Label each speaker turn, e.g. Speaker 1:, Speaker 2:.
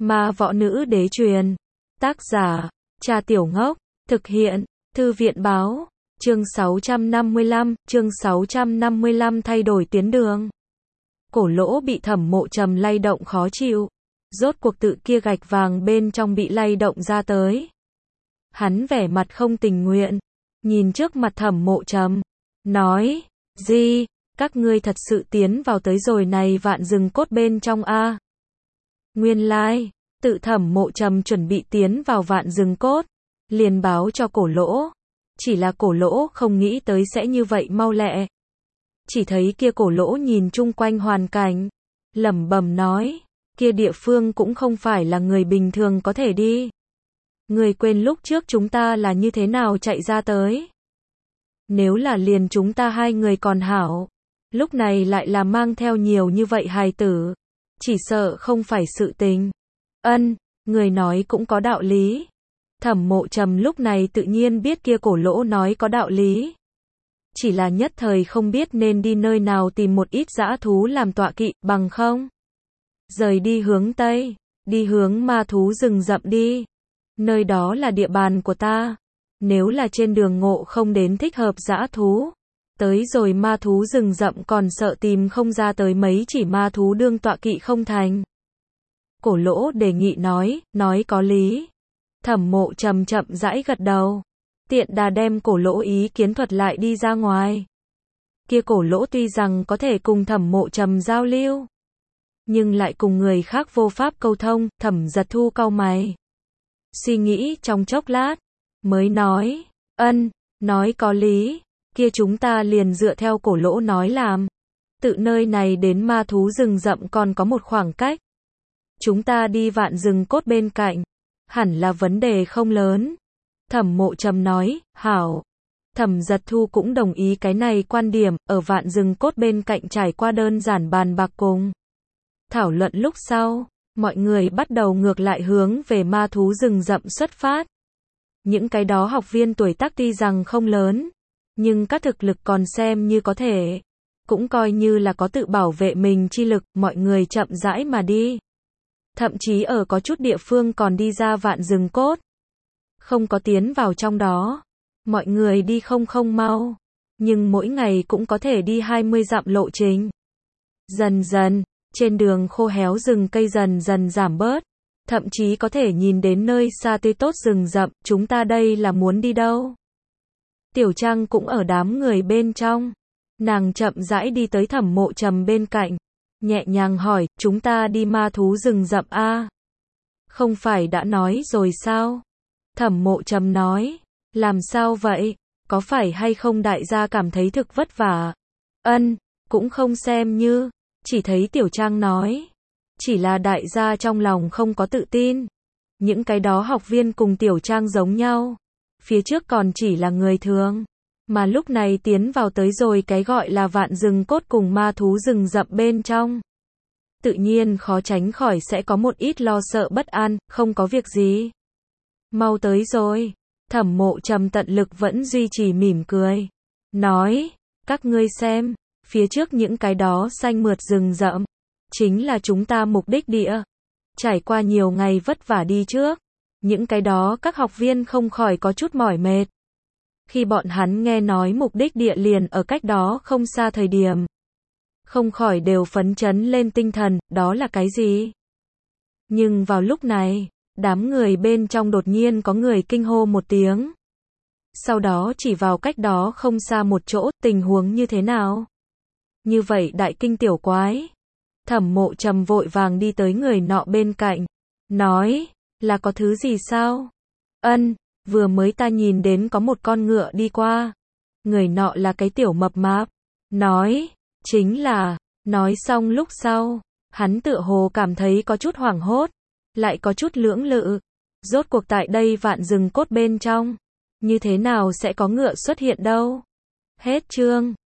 Speaker 1: Ma võ nữ đế truyền. Tác giả, Trà Tiểu Ngốc. Thực hiện, Thư viện báo. Chương 655 thay đổi tuyến đường. Cổ lỗ bị Thẩm Mộ Trầm lay động khó chịu. Rốt cuộc tự kia gạch vàng bên trong bị lay động ra tới. Hắn vẻ mặt không tình nguyện. Nhìn trước mặt Thẩm Mộ Trầm. Nói, gì, các ngươi thật sự tiến vào tới rồi này vạn rừng cốt bên trong a? Nguyên lai, tự Thẩm Mộ Trầm chuẩn bị tiến vào vạn rừng cốt. Liền báo cho cổ lỗ. Chỉ là cổ lỗ không nghĩ tới sẽ như vậy mau lẹ. Chỉ thấy kia cổ lỗ nhìn chung quanh hoàn cảnh. Lẩm bẩm nói, kia địa phương cũng không phải là người bình thường có thể đi. Người quên lúc trước chúng ta là như thế nào chạy ra tới. Nếu là liền chúng ta hai người còn hảo. Lúc này lại là mang theo nhiều như vậy hài tử. Chỉ sợ không phải sự tình. Ân, người nói cũng có đạo lý. Thẩm Mộ Trầm lúc này tự nhiên biết kia cổ lỗ nói có đạo lý. Chỉ là nhất thời không biết nên đi nơi nào tìm một ít dã thú làm tọa kỵ, bằng không. Rời đi hướng Tây, đi hướng ma thú rừng rậm đi. Nơi đó là địa bàn của ta. Nếu là trên đường ngộ không đến thích hợp dã thú. Tới rồi ma thú rừng rậm còn sợ tìm không ra tới mấy chỉ ma thú đương tọa kỵ không thành. Cổ lỗ đề nghị nói có lý. Thẩm Mộ Trầm chậm rãi gật đầu. Tiện đà đem cổ lỗ ý kiến thuật lại đi ra ngoài. Kia cổ lỗ tuy rằng có thể cùng Thẩm Mộ Trầm giao lưu. Nhưng lại cùng người khác vô pháp câu thông, Thẩm Giật Thu cau mày. Suy nghĩ trong chốc lát. Mới nói, nói có lý. Kia chúng ta liền dựa theo cổ lỗ nói làm. Tự nơi này đến ma thú rừng rậm còn có một khoảng cách. Chúng ta đi vạn rừng cốt bên cạnh. Hẳn là vấn đề không lớn. Thẩm Mộ Trầm nói, hảo. Thẩm Giật Thu cũng đồng ý cái này quan điểm, ở vạn rừng cốt bên cạnh trải qua đơn giản bàn bạc cùng. Thảo luận lúc sau, mọi người bắt đầu ngược lại hướng về ma thú rừng rậm xuất phát. Những cái đó học viên tuổi tác tuy rằng không lớn, nhưng các thực lực còn xem như có thể. Cũng coi như là có tự bảo vệ mình chi lực, mọi người chậm rãi mà đi. Thậm chí ở có chút địa phương còn đi ra vạn rừng cốt. Không có tiến vào trong đó. Mọi người đi không mau. Nhưng mỗi ngày cũng có thể đi 20 dặm lộ trình. Dần dần, trên đường khô héo rừng cây dần dần giảm bớt. Thậm chí có thể nhìn đến nơi xa tươi tốt rừng rậm, chúng ta đây là muốn đi đâu? Tiểu Trang cũng ở đám người bên trong. Nàng chậm rãi đi tới Thẩm Mộ Trầm bên cạnh. Nhẹ nhàng hỏi, chúng ta đi ma thú rừng rậm a? Không phải đã nói rồi sao? Thẩm Mộ Trầm nói, làm sao vậy? Có phải hay không đại gia cảm thấy thực vất vả? Cũng không xem như, chỉ thấy Tiểu Trang nói. Chỉ là đại gia trong lòng không có tự tin. Những cái đó học viên cùng Tiểu Trang giống nhau. Phía trước còn chỉ là người thường. Mà lúc này tiến vào tới rồi cái gọi là vạn rừng cốt cùng ma thú rừng rậm bên trong. Tự nhiên khó tránh khỏi sẽ có một ít lo sợ bất an, không có việc gì. Mau tới rồi. Thẩm Mộ Trầm tận lực vẫn duy trì mỉm cười. Nói, các ngươi xem, phía trước những cái đó xanh mượt rừng rậm. Chính là chúng ta mục đích địa. Trải qua nhiều ngày vất vả đi trước. Những cái đó các học viên không khỏi có chút mỏi mệt. Khi bọn hắn nghe nói mục đích địa liền ở cách đó không xa thời điểm. Không khỏi đều phấn chấn lên tinh thần, đó là cái gì? Nhưng vào lúc này, đám người bên trong đột nhiên có người kinh hô một tiếng. Sau đó chỉ vào cách đó không xa một chỗ, tình huống như thế nào? Như vậy đại kinh tiểu quái. Thẩm Mộ Trầm vội vàng đi tới người nọ bên cạnh. Nói, là có thứ gì sao? Vừa mới ta nhìn đến có một con ngựa đi qua. Người nọ là cái tiểu mập mạp. Nói, chính là, nói xong lúc sau, hắn tựa hồ cảm thấy có chút hoảng hốt, lại có chút lưỡng lự. Rốt cuộc tại đây vạn rừng cốt bên trong, như thế nào sẽ có ngựa xuất hiện đâu? Hết chương.